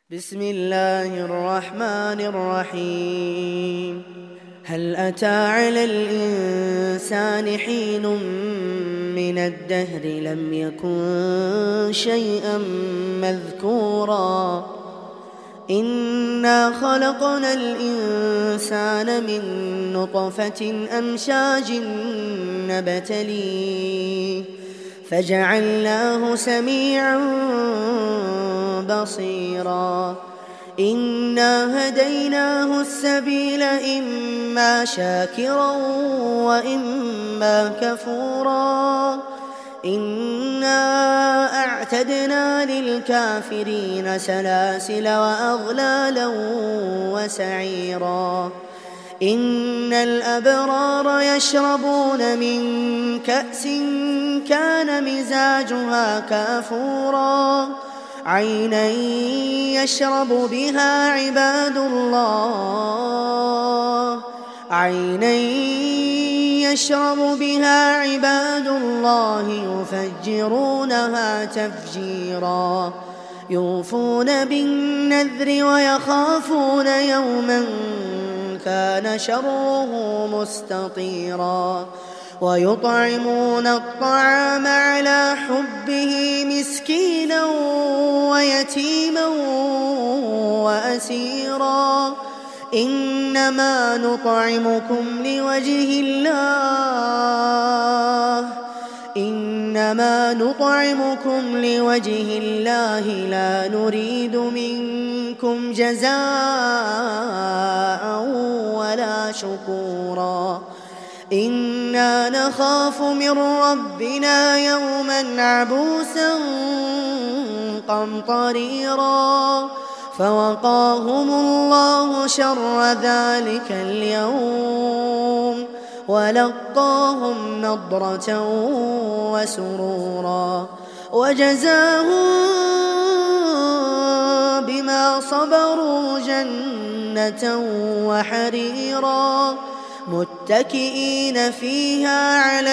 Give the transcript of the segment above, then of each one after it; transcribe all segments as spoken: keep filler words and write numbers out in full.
بسم الله الرحمن الرحيم. هل أتى على الإنسان حين من الدهر لم يكن شيئا مذكورا إنا خلقنا الإنسان من نطفة أمشاج نبتليه فجعلناه سميعا بصيرا إنا هديناه السبيل إما شاكرا وإما كفورا إنا أعتدنا للكافرين سلاسل وأغلالا وسعيرا إن الأبرار يشربون من كأس كان مزاجها كافورا عينا يشرب بها عباد الله عينا يشرب بها عباد الله يفجرونها تفجيرا يوفون بالنذر ويخافون يوما كان شره مستطيرا ويطعمون الطعام على حبه مسكينا ويتيما وأسيرا إنما نطعمكم لوجه الله إنما نطعمكم لوجه الله لا نريد منكم جزاء ولا شكورا إنا نخاف من ربنا يوما عبوسا قمطريرا فوقاهم الله شر ذلك اليوم ولقاهم نضرة وسرورا وجزاهم بما صبروا جنة وحريرا متكئين فيها على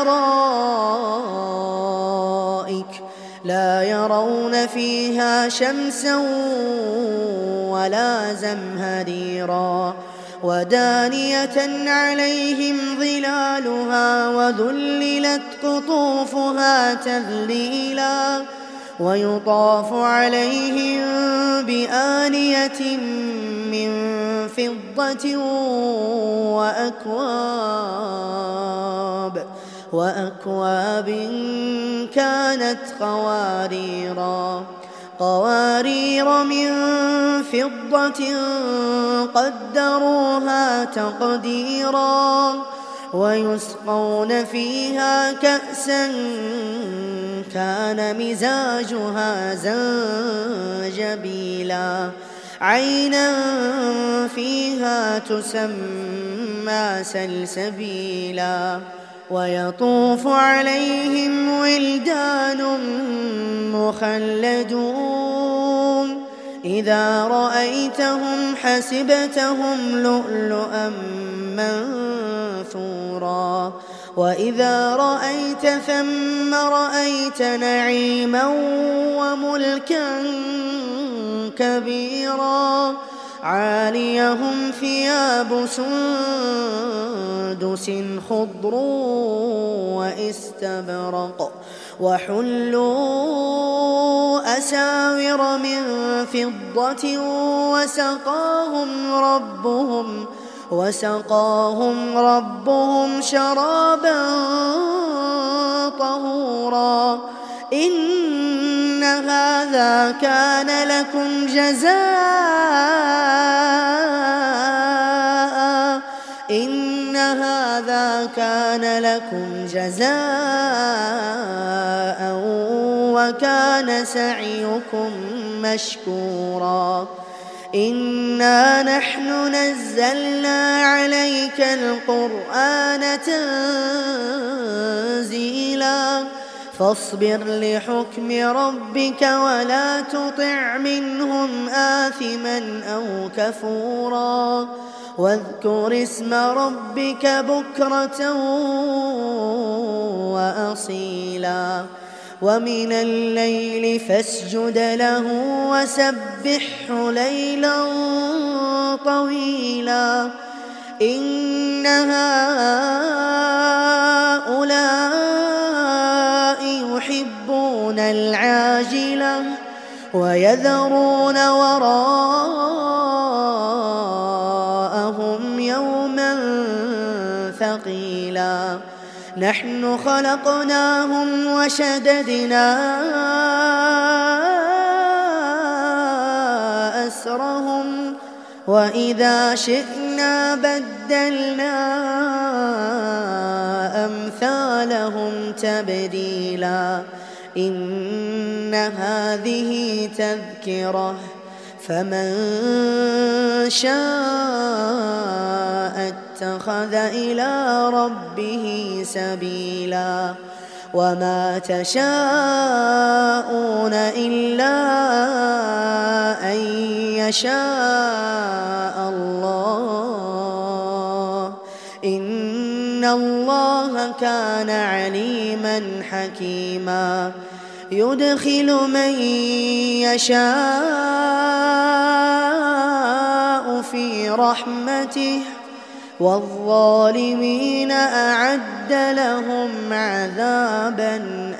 الأرائك لا يرون فيها شمسا ولا زمهريرا ودانية عليهم ظلالها وذللت قطوفها تذليلا ويطاف عليهم بآنية من فضة وأكواب وأكواب كانت قواريرا قوارير من فضة قدروها تقديرا ويسقون فيها كأسا كان مزاجها زنجبيلا عينا فيها تسمى سلسبيلا ويطوف عليهم ولدان مخلدون إذا رأيتهم حسبتهم لؤلؤا منثورا وإذا رأيت ثم رأيت نعيما وملكا كبيرا عاليهم ثياب سندس خضر واستبرق وحلوا أساور من فضة وسقاهم ربهم وسقاهم ربهم شرابا طهورا إن هذا كان لكم جزاء إن هذا كان لكم جزاء وكان سعيكم مشكورا إنا نحن نزلنا عليك القرآن تنزيلا فاصبر لحكم ربك ولا تطع منهم آثما أو كفورا واذكر اسم ربك بكرة وأصيلا ومن الليل فاسجد له وسبحه ليلا طويلا إن هؤلاء يحبون العاجلة ويذرون وراءهم يوما ثقيلا نحن خلقناهم وشددنا أسرهم وإذا شئنا بدلنا أمثالهم تبديلا إن هذه تذكرة فمن شاء اتخذ إلى ربه سبيلا وما تشاءون إلا أن يشاء الله إن الله كان عليما حكيما يدخل من يشاء في رحمته والظالمين أعد لهم عذابا